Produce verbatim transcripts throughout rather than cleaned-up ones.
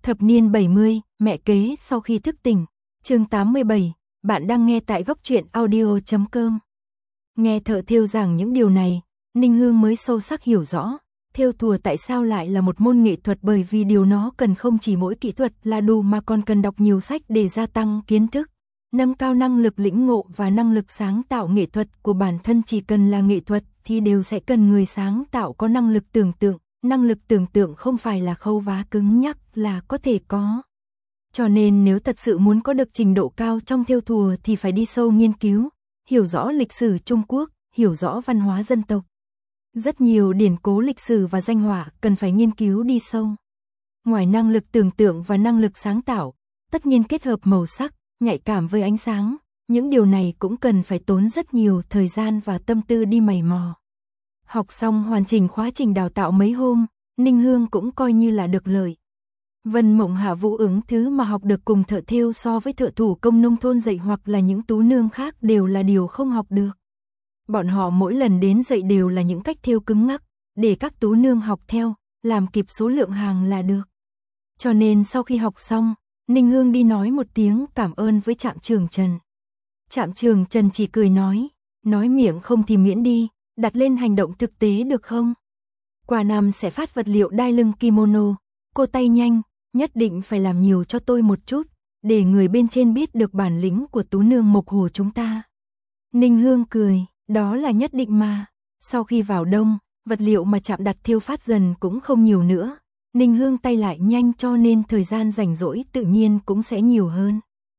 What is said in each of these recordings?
Thập niên bảy mươi, mẹ kế sau khi thức tỉnh. Chương tám mươi bảy, bạn đang nghe tại góc truyện audio chấm com. Nghe thợ thêu giảng những điều này, Ninh Hương mới sâu sắc hiểu rõ, thêu thùa tại sao lại là một môn nghệ thuật, bởi vì điều nó cần không chỉ mỗi kỹ thuật là đủ mà còn cần đọc nhiều sách để gia tăng kiến thức, nâng cao năng lực lĩnh ngộ và năng lực sáng tạo nghệ thuật của bản thân. Chỉ cần là nghệ thuật thì đều sẽ cần người sáng tạo có năng lực tưởng tượng. Năng lực tưởng tượng không phải là khâu vá cứng nhắc là có thể có. Cho nên nếu thật sự muốn có được trình độ cao trong thêu thùa thì phải đi sâu nghiên cứu, hiểu rõ lịch sử Trung Quốc, hiểu rõ văn hóa dân tộc. Rất nhiều điển cố lịch sử và danh họa cần phải nghiên cứu đi sâu. Ngoài năng lực tưởng tượng và năng lực sáng tạo, tất nhiên kết hợp màu sắc, nhạy cảm với ánh sáng, những điều này cũng cần phải tốn rất nhiều thời gian và tâm tư đi mày mò. Học xong hoàn chỉnh quá trình đào tạo mấy hôm, Ninh Hương cũng coi như là được lợi. Vân Mộng Hạ Vũ Ứng thứ mà học được cùng thợ thêu so với thợ thủ công nông thôn dạy hoặc là những tú nương khác đều là điều không học được. Bọn họ mỗi lần đến dạy đều là những cách thêu cứng ngắc, để các tú nương học theo, làm kịp số lượng hàng là được. Cho nên sau khi học xong, Ninh Hương đi nói một tiếng cảm ơn với Trạm Trường Trần. Trạm Trường Trần chỉ cười nói, nói miệng không thì miễn đi, đặt lên hành động thực tế được không? Qua năm sẽ phát vật liệu đai lưng kimono, cô tay nhanh, nhất định phải làm nhiều cho tôi một chút, để người bên trên biết được bản lĩnh của tú nương Mộc Hồ chúng ta. Ninh Hương cười, đó là nhất định mà. Sau khi vào đông, vật liệu mà Trạm đặt thêu phát dần cũng không nhiều nữa. Ninh Hương tay lại nhanh cho nên thời gian rảnh rỗi tự nhiên cũng sẽ nhiều hơn.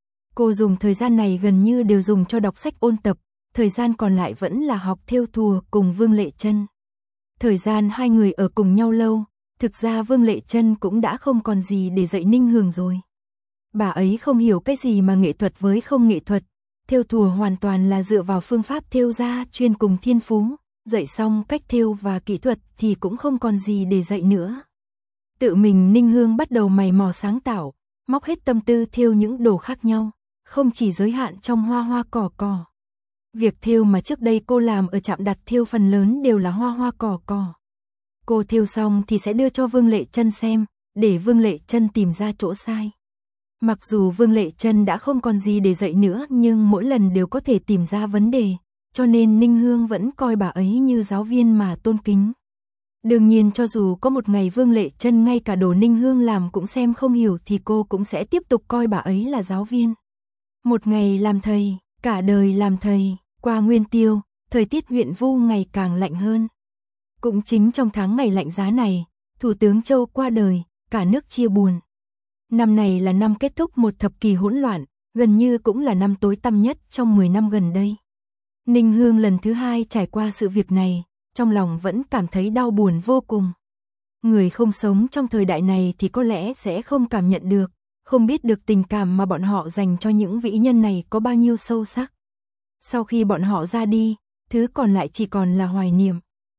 Cô dùng thời gian này gần như đều dùng cho đọc sách ôn tập, thời gian còn lại vẫn là học thêu thùa cùng Vương Lệ Trân. Thời gian hai người ở cùng nhau lâu, thực ra Vương Lệ Trân cũng đã không còn gì để dạy Ninh Hương rồi. Bà ấy không hiểu cái gì mà nghệ thuật với không nghệ thuật, thêu thùa hoàn toàn là dựa vào phương pháp thêu ra chuyên cùng thiên phú, dạy xong cách thêu và kỹ thuật thì cũng không còn gì để dạy nữa. Tự mình Ninh Hương bắt đầu mày mò sáng tạo, móc hết tâm tư thêu những đồ khác nhau, không chỉ giới hạn trong hoa hoa cỏ cỏ. Việc thêu mà trước đây cô làm ở Trạm đặt thêu phần lớn đều là hoa hoa cỏ cỏ. Cô thêu xong thì sẽ đưa cho Vương Lệ Trân xem, để Vương Lệ Trân tìm ra chỗ sai. Mặc dù Vương Lệ Trân đã không còn gì để dạy nữa nhưng mỗi lần đều có thể tìm ra vấn đề, cho nên Ninh Hương vẫn coi bà ấy như giáo viên mà tôn kính. Đương nhiên cho dù có một ngày Vương Lệ Trân ngay cả đồ Ninh Hương làm cũng xem không hiểu thì cô cũng sẽ tiếp tục coi bà ấy là giáo viên. Một ngày làm thầy, cả đời làm thầy. Qua Nguyên Tiêu, thời tiết huyện Vu ngày càng lạnh hơn. Cũng chính trong tháng ngày lạnh giá này, Thủ tướng Châu qua đời, cả nước chia buồn. Năm này là năm kết thúc một thập kỷ hỗn loạn, gần như cũng là năm tối tăm nhất trong mười năm gần đây. Ninh Hương lần thứ hai trải qua sự việc này, trong lòng vẫn cảm thấy đau buồn vô cùng. Người không sống trong thời đại này thì có lẽ sẽ không cảm nhận được, không biết được tình cảm mà bọn họ dành cho những vĩ nhân này có bao nhiêu sâu sắc. Sau khi bọn họ ra đi, thứ còn lại chỉ còn là hoài niệm.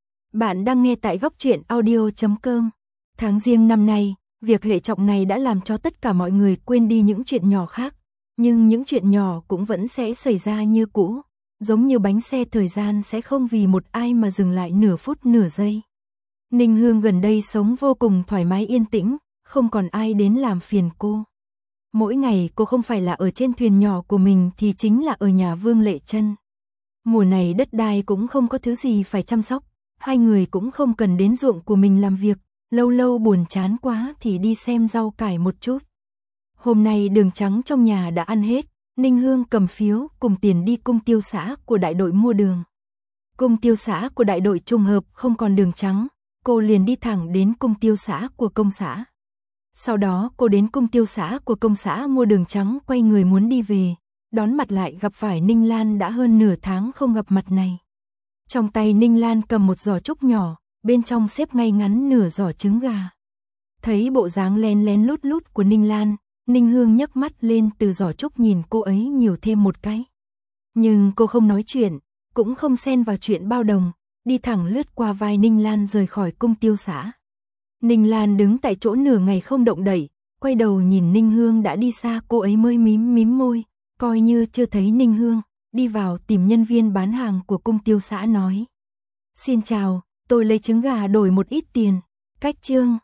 Bạn đang nghe tại góc truyện audio chấm com. Tháng Giêng năm nay, việc hệ trọng này đã làm cho tất cả mọi người quên đi những chuyện nhỏ khác. Nhưng những chuyện nhỏ cũng vẫn sẽ xảy ra như cũ. Giống như bánh xe thời gian sẽ không vì một ai mà dừng lại nửa phút nửa giây. Ninh Hương gần đây sống vô cùng thoải mái yên tĩnh, không còn ai đến làm phiền cô. Mỗi ngày cô không phải là ở trên thuyền nhỏ của mình thì chính là ở nhà Vương Lệ Trân. Mùa này đất đai cũng không có thứ gì phải chăm sóc, hai người cũng không cần đến ruộng của mình làm việc, lâu lâu buồn chán quá thì đi xem rau cải một chút. Hôm nay đường trắng trong nhà đã ăn hết, Ninh Hương cầm phiếu cùng tiền đi cung tiêu xã của đại đội mua đường. Cung tiêu xã của đại đội trùng hợp không còn đường trắng, cô liền đi thẳng đến cung tiêu xã của công xã. Sau đó cô đến cung tiêu xã của công xã mua đường trắng, quay người muốn đi về, đón mặt lại gặp phải Ninh Lan đã hơn nửa tháng không gặp mặt này. Trong tay Ninh Lan cầm một giỏ trúc nhỏ, bên trong xếp ngay ngắn nửa giỏ trứng gà. Thấy bộ dáng lén lén lút lút của Ninh Lan, Ninh Hương nhấc mắt lên từ giỏ trúc nhìn cô ấy nhiều thêm một cái. Nhưng cô không nói chuyện, cũng không xen vào chuyện bao đồng, đi thẳng lướt qua vai Ninh Lan rời khỏi cung tiêu xã. Ninh Lan đứng tại chỗ nửa ngày không động đậy, quay đầu nhìn Ninh Hương đã đi xa, cô ấy mới mím mím môi, coi như chưa thấy Ninh Hương, đi vào tìm nhân viên bán hàng của cung tiêu xã nói. Xin chào, tôi lấy trứng gà đổi một ít tiền, cách chương.